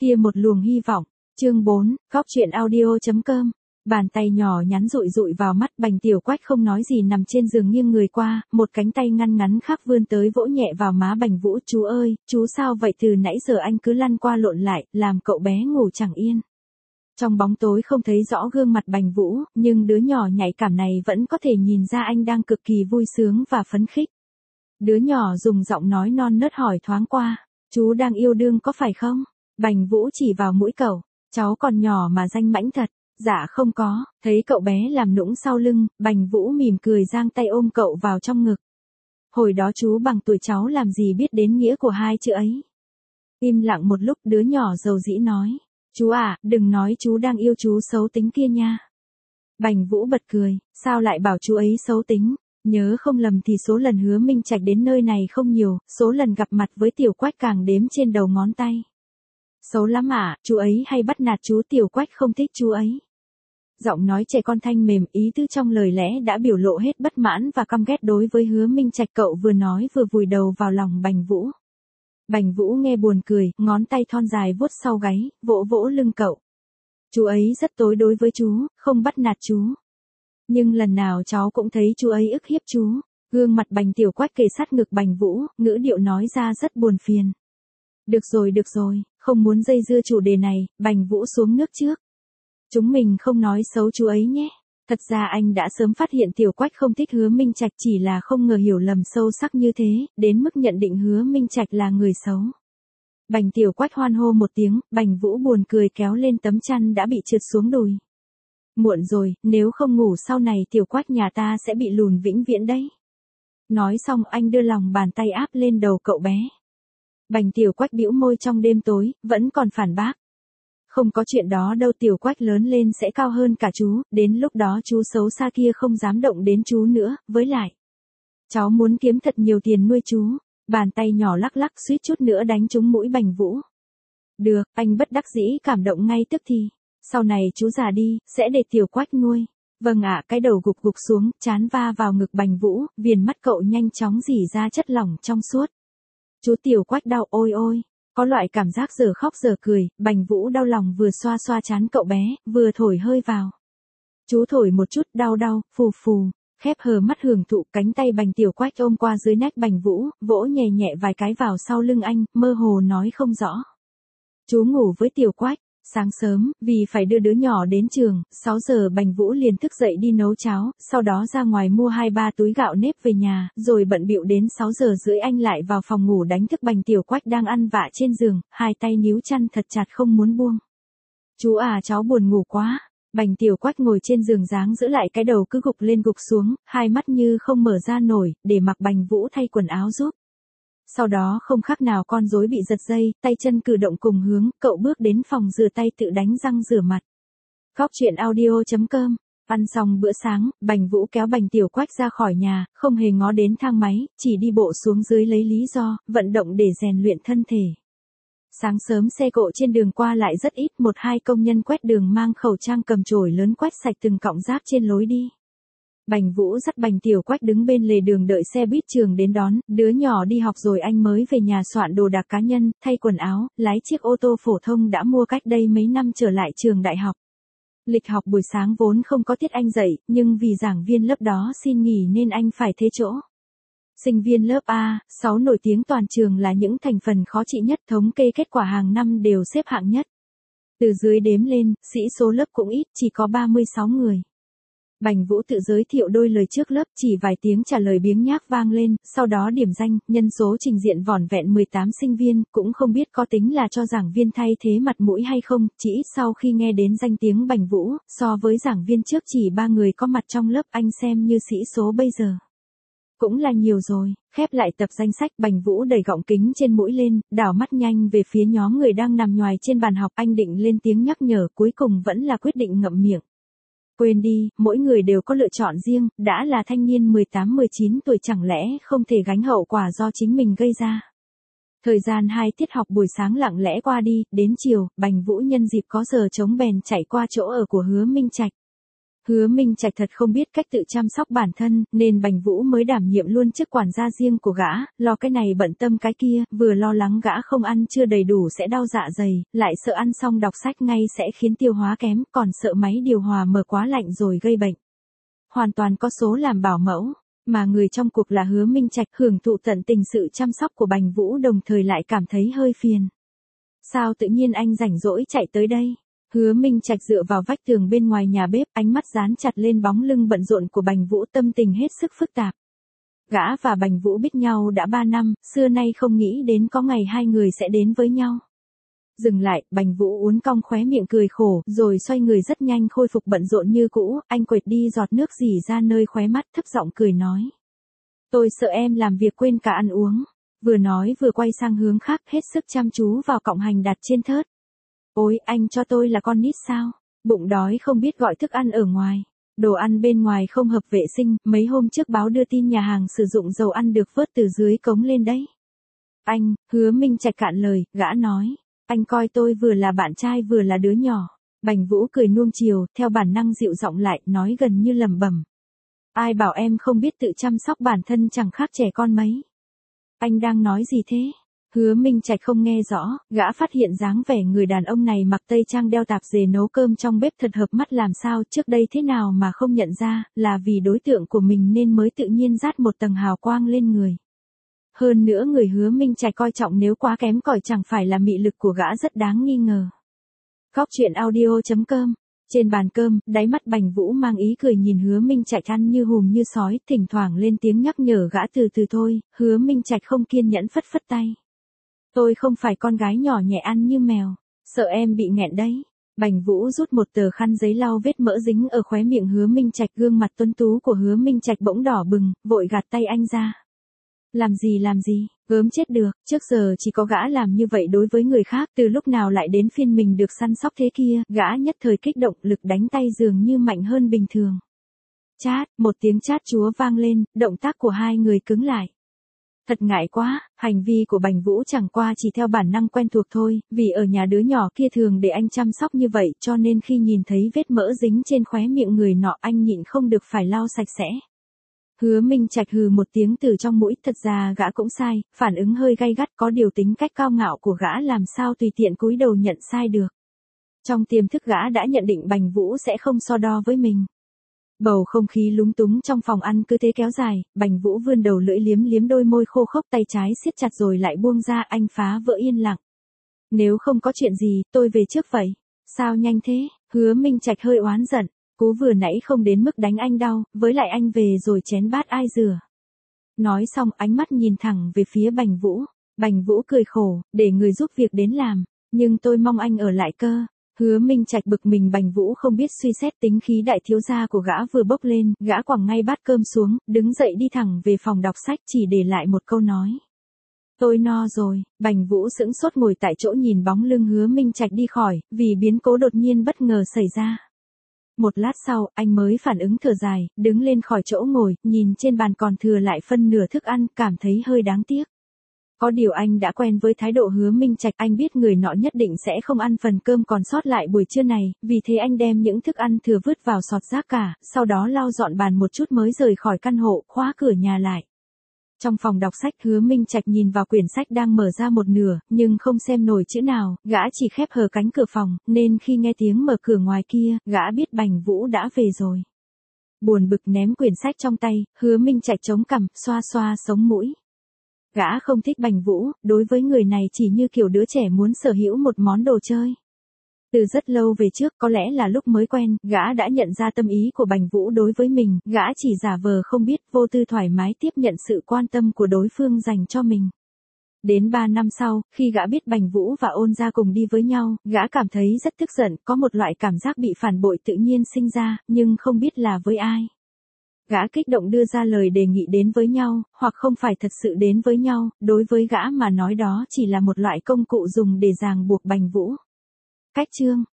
Kia một luồng hy vọng. Chương 4, Góc truyện audio.com. Bàn tay nhỏ nhắn dụi dụi vào mắt. Bành Tiểu Quách không nói gì nằm trên giường nghiêng người qua, một cánh tay ngăn ngắn khác vươn tới vỗ nhẹ vào má Bành Vũ. Chú ơi, chú sao vậy, từ nãy giờ anh cứ lăn qua lộn lại, làm cậu bé ngủ chẳng yên. Trong bóng tối không thấy rõ gương mặt Bành Vũ, nhưng đứa nhỏ nhạy cảm này vẫn có thể nhìn ra anh đang cực kỳ vui sướng và phấn khích. Đứa nhỏ dùng giọng nói non nớt hỏi thoáng qua, chú đang yêu đương có phải không? Bành Vũ chỉ vào mũi cậu, cháu còn nhỏ mà danh mãnh thật. Dạ không có. Thấy cậu bé làm nũng sau lưng, Bành Vũ mỉm cười giang tay ôm cậu vào trong ngực. Hồi đó chú bằng tuổi cháu làm gì biết đến nghĩa của hai chữ ấy. Im lặng một lúc, đứa nhỏ dầu dĩ nói, chú à, đừng nói chú đang yêu chú xấu tính kia nha. Bành Vũ bật cười, sao lại bảo chú ấy xấu tính? Nhớ không lầm thì số lần Hứa Minh Trạch đến nơi này không nhiều, số lần gặp mặt với Tiểu Quách càng đếm trên đầu ngón tay. Xấu lắm à, chú ấy hay bắt nạt chú, Tiểu Quách không thích chú ấy. Giọng nói trẻ con thanh mềm, ý tứ trong lời lẽ đã biểu lộ hết bất mãn và căm ghét đối với Hứa Minh Trạch. Cậu vừa nói vừa vùi đầu vào lòng Bành Vũ. Bành Vũ nghe buồn cười, ngón tay thon dài vuốt sau gáy, vỗ vỗ lưng cậu. Chú ấy rất tối đối với chú, không bắt nạt chú. Nhưng lần nào cháu cũng thấy chú ấy ức hiếp chú. Gương mặt Bành Tiểu Quách kề sát ngực Bành Vũ, ngữ điệu nói ra rất buồn phiền. Được rồi, không muốn dây dưa chủ đề này. Bành Vũ xuống nước trước. Chúng mình không nói xấu chú ấy nhé. Thật ra anh đã sớm phát hiện Tiểu Quách không thích Hứa Minh Trạch, chỉ là không ngờ hiểu lầm sâu sắc như thế, đến mức nhận định Hứa Minh Trạch là người xấu. Bành Tiểu Quách hoan hô một tiếng, Bành Vũ buồn cười kéo lên tấm chăn đã bị trượt xuống đùi. Muộn rồi, nếu không ngủ sau này Tiểu Quách nhà ta sẽ bị lùn vĩnh viễn đấy. Nói xong anh đưa lòng bàn tay áp lên đầu cậu bé. Bành Tiểu Quách bĩu môi trong đêm tối, vẫn còn phản bác. Không có chuyện đó đâu, Tiểu Quách lớn lên sẽ cao hơn cả chú, đến lúc đó chú xấu xa kia không dám động đến chú nữa, với lại. Cháu muốn kiếm thật nhiều tiền nuôi chú. Bàn tay nhỏ lắc lắc suýt chút nữa đánh trúng mũi Bành Vũ. Được, anh bất đắc dĩ cảm động ngay tức thì. Sau này chú già đi, sẽ để Tiểu Quách nuôi. Vâng ạ, cái đầu gục gục xuống, trán va vào ngực Bành Vũ, viền mắt cậu nhanh chóng rỉ ra chất lỏng trong suốt. Chú Tiểu Quách đau, ôi ôi. Có loại cảm giác giờ khóc giờ cười, Bành Vũ đau lòng vừa xoa xoa trán cậu bé, vừa thổi hơi vào. Chú thổi một chút, đau, phù phù. Khép hờ mắt hưởng thụ, cánh tay Bành Tiểu Quách ôm qua dưới nách Bành Vũ, vỗ nhẹ nhẹ vài cái vào sau lưng anh, mơ hồ nói không rõ. Chú ngủ với Tiểu Quách. Sáng sớm, vì phải đưa đứa nhỏ đến trường, 6 giờ Bành Vũ liền thức dậy đi nấu cháo, sau đó ra ngoài mua 2-3 túi gạo nếp về nhà, rồi bận bịu đến 6 giờ rưỡi anh lại vào phòng ngủ đánh thức Bành Tiểu Quách đang ăn vạ trên giường, hai tay níu chăn thật chặt không muốn buông. Chú à, cháu buồn ngủ quá. Bành Tiểu Quách ngồi trên giường dáng giữ lại cái đầu cứ gục lên gục xuống, hai mắt như không mở ra nổi, để mặc Bành Vũ thay quần áo giúp. Sau đó không khác nào con rối bị giật dây, tay chân cử động cùng hướng, cậu bước đến phòng rửa tay tự đánh răng rửa mặt. Góc truyện audio.com. Ăn xong bữa sáng, Bành Vũ kéo Bành Tiểu Quách ra khỏi nhà, không hề ngó đến thang máy, chỉ đi bộ xuống dưới lấy lý do, vận động để rèn luyện thân thể. Sáng sớm xe cộ trên đường qua lại rất ít, 1-2 công nhân quét đường mang khẩu trang cầm chổi lớn quét sạch từng cọng rác trên lối đi. Bành Vũ dắt Bành Tiểu Quách đứng bên lề đường đợi xe buýt trường đến đón, đứa nhỏ đi học rồi anh mới về nhà soạn đồ đạc cá nhân, thay quần áo, lái chiếc ô tô phổ thông đã mua cách đây mấy năm trở lại trường đại học. Lịch học buổi sáng vốn không có tiết anh dạy, nhưng vì giảng viên lớp đó xin nghỉ nên anh phải thế chỗ. Sinh viên lớp A6 nổi tiếng toàn trường là những thành phần khó trị nhất, thống kê kết quả hàng năm đều xếp hạng nhất. Từ dưới đếm lên, sĩ số lớp cũng ít, chỉ có 36 người. Bành Vũ tự giới thiệu đôi lời trước lớp, chỉ vài tiếng trả lời biếng nhác vang lên, sau đó điểm danh, nhân số trình diện vỏn vẹn 18 sinh viên, cũng không biết có tính là cho giảng viên thay thế mặt mũi hay không, chỉ ít sau khi nghe đến danh tiếng Bành Vũ, so với giảng viên trước chỉ 3 người có mặt trong lớp anh xem như sĩ số bây giờ. Cũng là nhiều rồi. Khép lại tập danh sách, Bành Vũ đẩy gọng kính trên mũi lên, đảo mắt nhanh về phía nhóm người đang nằm nhoài trên bàn học, anh định lên tiếng nhắc nhở, cuối cùng vẫn là quyết định ngậm miệng. Quên đi, mỗi người đều có lựa chọn riêng, đã là thanh niên 18-19 tuổi chẳng lẽ không thể gánh hậu quả do chính mình gây ra. Thời gian 2 tiết học buổi sáng lặng lẽ qua đi, đến chiều, Bành Vũ nhân dịp có giờ trống bèn chạy qua chỗ ở của Hứa Minh Trạch. Hứa Minh Trạch thật không biết cách tự chăm sóc bản thân, nên Bành Vũ mới đảm nhiệm luôn chức quản gia riêng của gã, lo cái này bận tâm cái kia, vừa lo lắng gã không ăn chưa đầy đủ sẽ đau dạ dày, lại sợ ăn xong đọc sách ngay sẽ khiến tiêu hóa kém, còn sợ máy điều hòa mở quá lạnh rồi gây bệnh. Hoàn toàn có số làm bảo mẫu, mà người trong cuộc là Hứa Minh Trạch hưởng thụ tận tình sự chăm sóc của Bành Vũ, đồng thời lại cảm thấy hơi phiền. Sao tự nhiên anh rảnh rỗi chạy tới đây? Hứa Minh Trạch dựa vào vách tường bên ngoài nhà bếp, ánh mắt dán chặt lên bóng lưng bận rộn của Bành Vũ, tâm tình hết sức phức tạp. Gã và Bành Vũ biết nhau đã 3 năm, xưa nay không nghĩ đến có ngày hai người sẽ đến với nhau. Dừng lại, Bành Vũ uốn cong khóe miệng cười khổ, rồi xoay người rất nhanh khôi phục bận rộn như cũ, anh quệt đi giọt nước rỉ ra nơi khóe mắt, thấp giọng cười nói. Tôi sợ em làm việc quên cả ăn uống. Vừa nói vừa quay sang hướng khác, hết sức chăm chú vào cọng hành đặt trên thớt. Ôi, anh cho tôi là con nít sao? Bụng đói không biết gọi thức ăn ở ngoài. Đồ ăn bên ngoài không hợp vệ sinh, mấy hôm trước báo đưa tin nhà hàng sử dụng dầu ăn được vớt từ dưới cống lên đấy. Anh, Hứa Minh Trạch cạn lời, gã nói. Anh coi tôi vừa là bạn trai vừa là đứa nhỏ. Bành Vũ cười nuông chiều, theo bản năng dịu giọng lại, nói gần như lẩm bẩm. Ai bảo em không biết tự chăm sóc bản thân, chẳng khác trẻ con mấy. Anh đang nói gì thế? Hứa Minh Trạch không nghe rõ, gã phát hiện dáng vẻ người đàn ông này mặc tây trang đeo tạp dề nấu cơm trong bếp thật hợp mắt, làm sao trước đây thế nào mà không nhận ra, là vì đối tượng của mình nên mới tự nhiên dát một tầng hào quang lên người. Hơn nữa người Hứa Minh Trạch coi trọng nếu quá kém cỏi chẳng phải là mị lực của gã rất đáng nghi ngờ. Góc truyện audio.com. Trên bàn cơm, đáy mắt Bành Vũ mang ý cười nhìn Hứa Minh Trạch ăn như hùm như sói, thỉnh thoảng lên tiếng nhắc nhở gã từ từ thôi. Hứa Minh Trạch không kiên nhẫn phất phất tay. Tôi không phải con gái nhỏ nhẹ ăn như mèo, sợ em bị nghẹn đấy. Bành Vũ rút một tờ khăn giấy lau vết mỡ dính ở khóe miệng Hứa Minh Trạch, gương mặt tuấn tú của Hứa Minh Trạch bỗng đỏ bừng, vội gạt tay anh ra. Làm gì, gớm chết được, trước giờ chỉ có gã làm như vậy đối với người khác, từ lúc nào lại đến phiên mình được săn sóc thế kia, gã nhất thời kích động, lực đánh tay dường như mạnh hơn bình thường. Chát, một tiếng chát chúa vang lên, động tác của hai người cứng lại. Thật ngại quá, hành vi của Bành Vũ chẳng qua chỉ theo bản năng quen thuộc thôi, vì ở nhà đứa nhỏ kia thường để anh chăm sóc như vậy, cho nên khi nhìn thấy vết mỡ dính trên khóe miệng người nọ anh nhịn không được phải lau sạch sẽ. Hứa Minh Trạch hừ một tiếng từ trong mũi, thật ra gã cũng sai, phản ứng hơi gay gắt, có điều tính cách cao ngạo của gã làm sao tùy tiện cúi đầu nhận sai được. Trong tiềm thức gã đã nhận định Bành Vũ sẽ không so đo với mình. Bầu không khí lúng túng trong phòng ăn cứ thế kéo dài, Bành Vũ vươn đầu lưỡi liếm liếm đôi môi khô khốc, tay trái siết chặt rồi lại buông ra, anh phá vỡ yên lặng. Nếu không có chuyện gì, tôi về trước vậy. Sao nhanh thế? Hứa Minh Trạch hơi oán giận. Cú vừa nãy không đến mức đánh anh đau, với lại anh về rồi chén bát ai rửa. Nói xong ánh mắt nhìn thẳng về phía Bành Vũ. Bành Vũ cười khổ, để người giúp việc đến làm. Nhưng tôi mong anh ở lại cơ. Hứa Minh Trạch bực mình, Bành Vũ không biết suy xét, tính khí đại thiếu gia của gã vừa bốc lên, gã quẳng ngay bát cơm xuống, đứng dậy đi thẳng về phòng đọc sách, chỉ để lại một câu nói. Tôi no rồi. Bành Vũ sững sốt ngồi tại chỗ nhìn bóng lưng Hứa Minh Trạch đi khỏi, vì biến cố đột nhiên bất ngờ xảy ra. Một lát sau, anh mới phản ứng, thở dài, đứng lên khỏi chỗ ngồi, nhìn trên bàn còn thừa lại phân nửa thức ăn, cảm thấy hơi đáng tiếc. Có điều anh đã quen với thái độ Hứa Minh Trạch, anh biết người nọ nhất định sẽ không ăn phần cơm còn sót lại buổi trưa này, vì thế anh đem những thức ăn thừa vứt vào sọt rác cả, sau đó lau dọn bàn một chút mới rời khỏi căn hộ, khóa cửa nhà lại. Trong phòng đọc sách, Hứa Minh Trạch nhìn vào quyển sách đang mở ra một nửa, nhưng không xem nổi chữ nào, gã chỉ khép hờ cánh cửa phòng, nên khi nghe tiếng mở cửa ngoài kia, gã biết Bành Vũ đã về rồi. Buồn bực ném quyển sách trong tay, Hứa Minh Trạch chống cằm, xoa xoa sống mũi. Gã không thích Bành Vũ, đối với người này chỉ như kiểu đứa trẻ muốn sở hữu một món đồ chơi. Từ rất lâu về trước, có lẽ là lúc mới quen, gã đã nhận ra tâm ý của Bành Vũ đối với mình, gã chỉ giả vờ không biết, vô tư thoải mái tiếp nhận sự quan tâm của đối phương dành cho mình. Đến 3 năm sau, khi gã biết Bành Vũ và Ôn Gia cùng đi với nhau, gã cảm thấy rất tức giận, có một loại cảm giác bị phản bội tự nhiên sinh ra, nhưng không biết là với ai. Gã kích động đưa ra lời đề nghị đến với nhau, hoặc không phải thật sự đến với nhau, đối với gã mà nói đó chỉ là một loại công cụ dùng để ràng buộc Bành Vũ. Cách chương